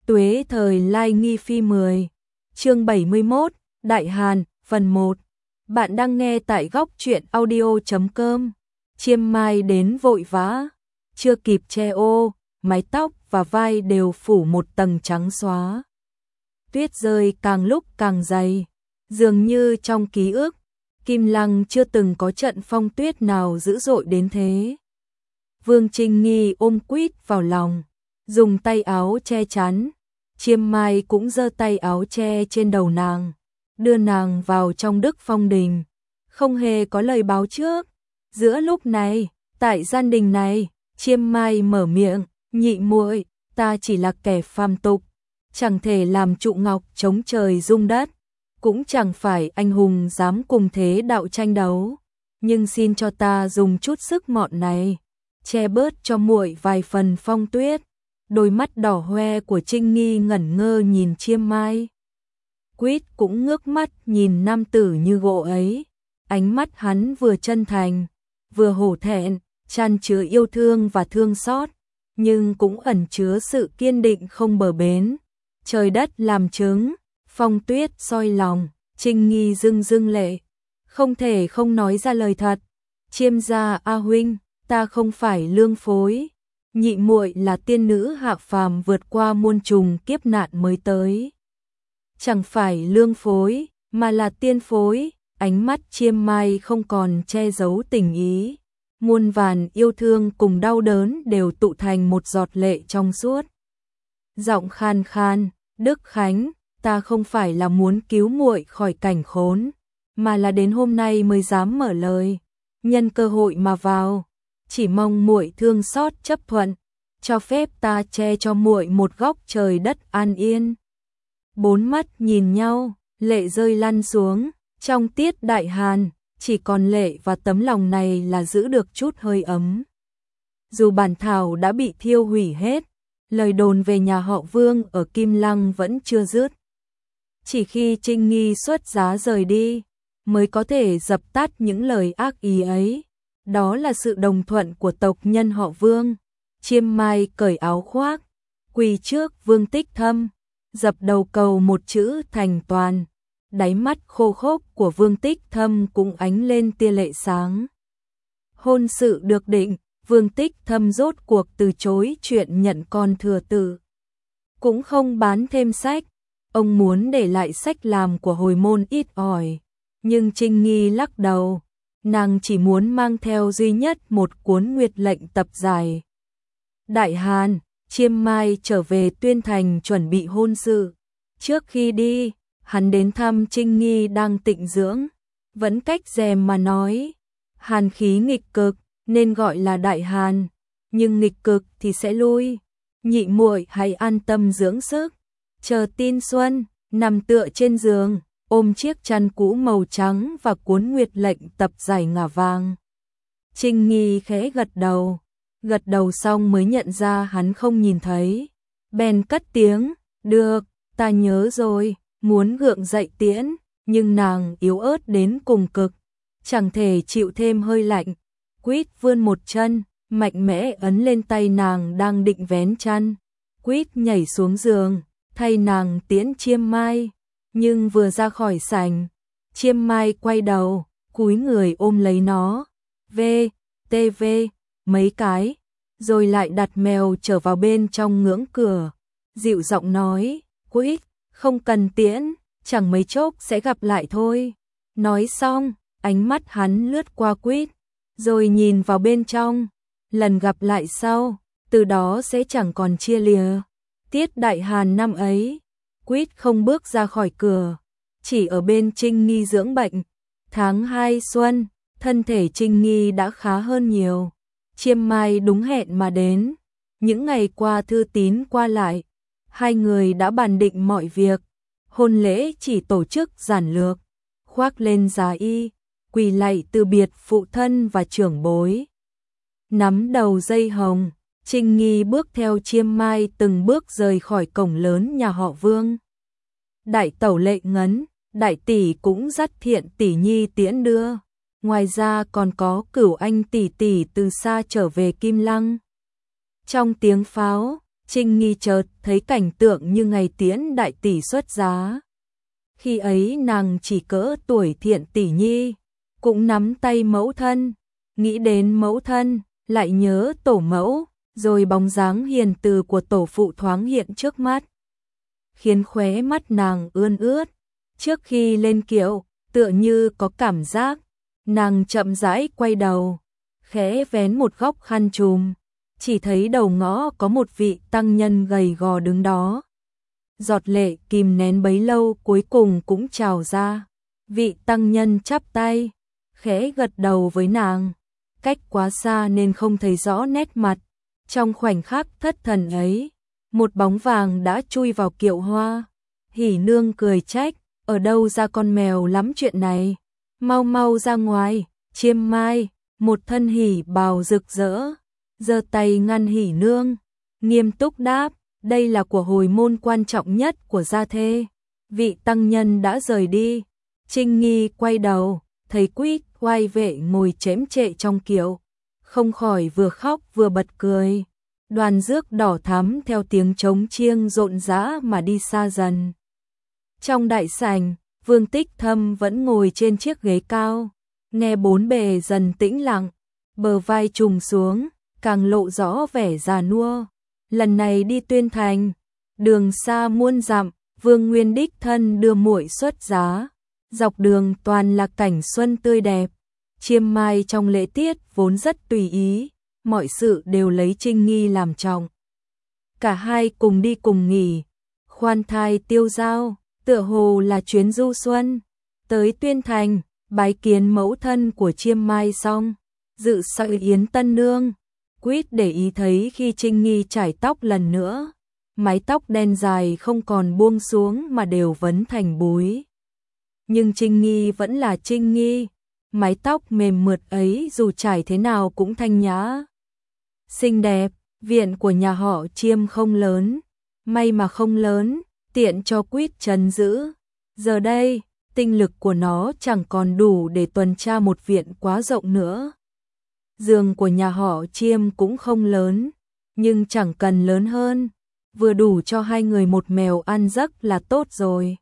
Tuế thời Lai Nghi Phi 10, chương 71, Đại Hàn, phần 1. Bạn đang nghe tại góc truyện audio.com. Chiêm mai đến vội vã, chưa kịp che ô, mái tóc và vai đều phủ một tầng trắng xóa. Tuyết rơi càng lúc càng dày, dường như trong ký ức, Kim Lăng chưa từng có trận phong tuyết nào dữ dội đến thế. Vương Trinh Nghi ôm quýt vào lòng, dùng tay áo che chắn. Chiêm mai cũng giơ tay áo che trên đầu nàng, đưa nàng vào trong Đức Phong Đình, không hề có lời báo trước. Giữa lúc này, tại gian đình này, Chiêm mai mở miệng, nhị muội, ta chỉ là kẻ phàm tục, chẳng thể làm trụ ngọc chống trời rung đất, cũng chẳng phải anh hùng dám cùng thế đạo tranh đấu, nhưng xin cho ta dùng chút sức mọn này, che bớt cho muội vài phần phong tuyết. Đôi mắt đỏ hoe của Trinh Nghi ngẩn ngơ nhìn Chiêm mai. Quýt cũng ngước mắt nhìn nam tử như gỗ ấy, ánh mắt hắn vừa chân thành, vừa hổ thẹn, tràn chứa yêu thương và thương xót, nhưng cũng ẩn chứa sự kiên định không bờ bến. Trời đất làm chứng, phong tuyết soi lòng, Trinh Nghi rưng rưng lệ, không thể không nói ra lời thật. Chiêm gia a huynh, ta không phải lương phối, nhị muội là tiên nữ hạ phàm vượt qua muôn trùng kiếp nạn mới tới. Chẳng phải lương phối, mà là tiên phối. Ánh mắt Chiêm mai không còn che giấu tình ý, muôn vàn yêu thương cùng đau đớn đều tụ thành một giọt lệ trong suốt. Giọng khan khan, Đức Khánh, ta không phải là muốn cứu muội khỏi cảnh khốn, mà là đến hôm nay mới dám mở lời, nhân cơ hội mà vào, chỉ mong muội thương xót chấp thuận, cho phép ta che cho muội một góc trời đất an yên. Bốn mắt nhìn nhau, lệ rơi lăn xuống. Trong tiết đại hàn, chỉ còn lệ và tấm lòng này là giữ được chút hơi ấm. Dù bản thảo đã bị thiêu hủy hết, lời đồn về nhà họ Vương ở Kim Lăng vẫn chưa dứt. Chỉ khi Trinh Nghi xuất giá rời đi, mới có thể dập tắt những lời ác ý ấy. Đó là sự đồng thuận của tộc nhân họ Vương. Chiêm mai cởi áo khoác, quỳ trước Vương Tích Thâm, dập đầu cầu một chữ thành toàn. Đáy mắt khô khốc của Vương Tích Thâm cũng ánh lên tia lệ sáng. Hôn sự được định, Vương Tích Thâm rốt cuộc từ chối chuyện nhận con thừa tử. Cũng không bán thêm sách, ông muốn để lại sách làm của hồi môn ít ỏi. Nhưng Trinh Nghi lắc đầu, nàng chỉ muốn mang theo duy nhất một cuốn Nguyệt lệnh tập dài. Đại Hàn, Chiêm mai trở về Tuyên Thành chuẩn bị hôn sự. Trước khi đi, hắn đến thăm Trinh Nghi đang tịnh dưỡng, vẫn cách rèm mà nói, hàn khí nghịch cực nên gọi là Đại Hàn, nhưng nghịch cực thì sẽ lui, nhị muội hãy an tâm dưỡng sức, chờ tin xuân. Nằm tựa trên giường, ôm chiếc chăn cũ màu trắng và cuốn Nguyệt lệnh tập giải ngả vàng. Trinh Nghi khẽ gật đầu xong mới nhận ra hắn không nhìn thấy, bèn cất tiếng, được, ta nhớ rồi. Muốn gượng dậy tiễn, nhưng nàng yếu ớt đến cùng cực, chẳng thể chịu thêm hơi lạnh. Quýt vươn một chân, mạnh mẽ ấn lên tay nàng đang định vén chăn. Quýt nhảy xuống giường, thay nàng tiễn Chiêm mai, nhưng vừa ra khỏi sảnh, Chiêm mai quay đầu, cúi người ôm lấy nó, v mấy cái, rồi lại đặt mèo trở vào bên trong ngưỡng cửa, dịu giọng nói, Quýt, không cần tiễn, chẳng mấy chốc sẽ gặp lại thôi. Nói xong, ánh mắt hắn lướt qua Quýt, rồi nhìn vào bên trong, lần gặp lại sau, từ đó sẽ chẳng còn chia lìa. Tiết đại hàn năm ấy, Quýt không bước ra khỏi cửa, chỉ ở bên Trinh Nghi dưỡng bệnh. Tháng 2 xuân, thân thể Trinh Nghi đã khá hơn nhiều. Chiêm mai đúng hẹn mà đến, những ngày qua thư tín qua lại, hai người đã bàn định mọi việc. Hôn lễ chỉ tổ chức giản lược, khoác lên giá y, quỳ lạy từ biệt phụ thân và trưởng bối. Nắm đầu dây hồng, Trinh Nghi bước theo Chiêm mai từng bước rời khỏi cổng lớn nhà họ Vương. Đại tẩu Lệ Ngấn, đại tỷ cũng dắt Thiện tỷ nhi tiễn đưa. Ngoài ra còn có Cửu Anh tỷ tỷ từ xa trở về Kim Lăng. Trong tiếng pháo, Trinh Nghi chợt thấy cảnh tượng như ngày tiễn đại tỷ xuất giá. Khi ấy nàng chỉ cỡ tuổi Thiện tỷ nhi, cũng nắm tay mẫu thân, nghĩ đến mẫu thân, lại nhớ tổ mẫu, rồi bóng dáng hiền từ của tổ phụ thoáng hiện trước mắt, khiến khóe mắt nàng ươn ướt. Trước khi lên kiệu, tựa như có cảm giác, nàng chậm rãi quay đầu, khẽ vén một góc khăn trùm, chỉ thấy đầu ngõ có một vị tăng nhân gầy gò đứng đó. Giọt lệ kìm nén bấy lâu cuối cùng cũng trào ra. Vị tăng nhân chắp tay, khẽ gật đầu với nàng, cách quá xa nên không thấy rõ nét mặt. Trong khoảnh khắc thất thần ấy, một bóng vàng đã chui vào kiệu hoa. Hỉ nương cười trách, ở đâu ra con mèo lắm chuyện này, mau mau ra ngoài. Chiêm Mai, một thân hỉ bào rực rỡ, giơ tay ngăn Hỉ nương, nghiêm túc đáp, đây là của hồi môn quan trọng nhất của gia thê. Vị tăng nhân đã rời đi, Trinh Nghi quay đầu, thấy Quýt oai vệ ngồi chễm chệ trong kiệu, không khỏi vừa khóc vừa bật cười. Đoàn rước đỏ thắm theo tiếng trống chiêng rộn rã mà đi xa dần. Trong đại sảnh, Vương Tích Thâm vẫn ngồi trên chiếc ghế cao, nghe bốn bề dần tĩnh lặng, bờ vai trùng xuống, càng lộ rõ vẻ già nua. Lần này đi Tuyên Thành, đường xa muôn dặm, Vương Nguyên đích thân đưa muội xuất giá, dọc đường toàn là cảnh xuân tươi đẹp. Chiêm Mai trong lễ tiết vốn rất tùy ý, mọi sự đều lấy Trinh Nghi làm trọng. Cả hai cùng đi cùng nghỉ, khoan thai tiêu dao, tựa hồ là chuyến du xuân. Tới Tuyên Thành, bái kiến mẫu thân của Chiêm Mai xong, dự sự yến tân nương. Quýt để ý thấy khi Trinh Nghi chải tóc lần nữa, mái tóc đen dài không còn buông xuống mà đều vấn thành búi. Nhưng Trinh Nghi vẫn là Trinh Nghi, mái tóc mềm mượt ấy dù chải thế nào cũng thanh nhã, xinh đẹp. Viện của nhà họ Chiêm không lớn, may mà không lớn, tiện cho Quýt trấn giữ. Giờ đây, tinh lực của nó chẳng còn đủ để tuần tra một viện quá rộng nữa. Giường của nhà họ Chiêm cũng không lớn, nhưng chẳng cần lớn hơn, vừa đủ cho hai người một mèo ăn giấc là tốt rồi.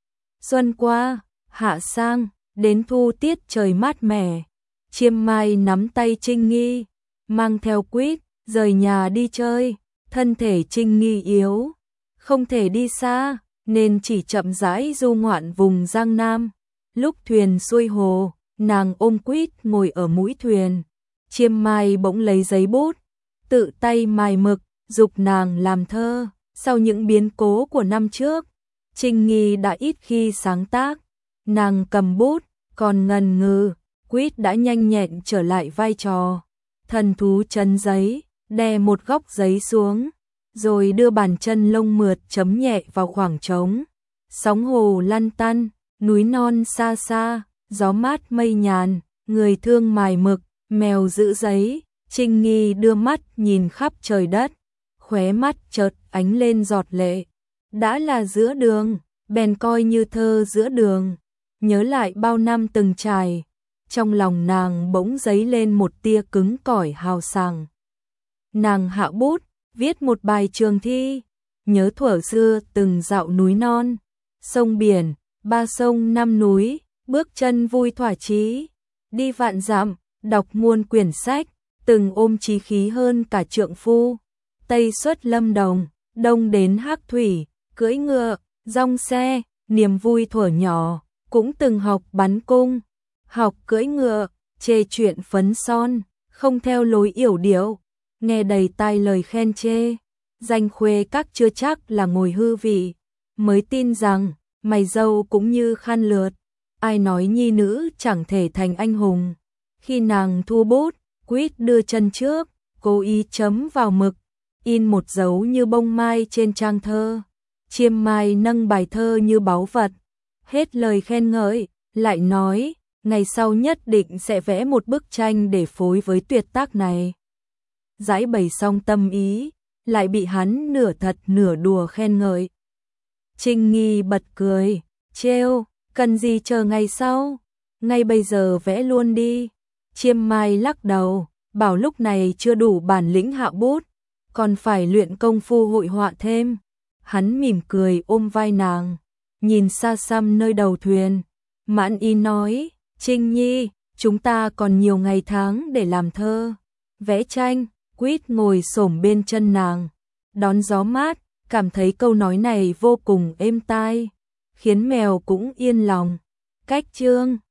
Xuân qua, hạ sang, đến thu tiết trời mát mẻ, Chiêm Mai nắm tay Trinh Nghi, mang theo Quýt, rời nhà đi chơi. Thân thể Trinh Nghi yếu, không thể đi xa, nên chỉ chậm rãi du ngoạn vùng Giang Nam. Lúc thuyền xuôi hồ, nàng ôm Quýt ngồi ở mũi thuyền. Chiêm Mai bỗng lấy giấy bút, tự tay mài mực, giục nàng làm thơ. Sau những biến cố của năm trước, Trinh Nghi đã ít khi sáng tác. Nàng cầm bút, còn ngần ngừ, Quýt đã nhanh nhẹn trở lại vai trò thần thú chấn giấy, đè một góc giấy xuống, rồi đưa bàn chân lông mượt chấm nhẹ vào khoảng trống. Sóng hồ lăn tăn, núi non xa xa, gió mát mây nhàn, người thương mài mực, mèo giữ giấy. Trinh Nghi đưa mắt nhìn khắp trời đất, khóe mắt chợt ánh lên giọt lệ. Đã là giữa đường, bèn coi như thơ giữa đường, nhớ lại bao năm từng trải. Trong lòng nàng bỗng dấy lên một tia cứng cỏi hào sảng. Nàng hạ bút, viết một bài trường thi, nhớ thuở xưa từng dạo núi non, sông biển, ba sông năm núi, bước chân vui thỏa chí, đi vạn dặm, đọc muôn quyển sách, từng ôm chí khí hơn cả trượng phu. Tây xuất Lâm Đồng, đông đến Hắc Thủy, cưỡi ngựa, dong xe, niềm vui thuở nhỏ, cũng từng học bắn cung, học cưỡi ngựa, chê chuyện phấn son, không theo lối yểu điệu, nghe đầy tai lời khen chê. Danh khuê các chưa chắc là ngồi hư vị, mới tin rằng mày dâu cũng như khăn lượt, ai nói nhi nữ chẳng thể thành anh hùng. Khi nàng thu bút, Quýt đưa chân trước, cố ý chấm vào mực, in một dấu như bông mai trên trang thơ. Chiêm Mai nâng bài thơ như báu vật, hết lời khen ngợi, lại nói, ngày sau nhất định sẽ vẽ một bức tranh để phối với tuyệt tác này. Giải bày xong tâm ý, lại bị hắn nửa thật nửa đùa khen ngợi. Trinh Nghi bật cười, trêu, cần gì chờ ngày sau, ngay bây giờ vẽ luôn đi. Chiêm Mai lắc đầu, bảo lúc này chưa đủ bản lĩnh hạ bút, còn phải luyện công phu hội họa thêm. Hắn mỉm cười ôm vai nàng, nhìn xa xăm nơi đầu thuyền. Mãn Y nói, Trinh Nhi, chúng ta còn nhiều ngày tháng để làm thơ, vẽ tranh. Quýt ngồi xổm bên chân nàng, đón gió mát, cảm thấy câu nói này vô cùng êm tai, khiến mèo cũng yên lòng. Cách chương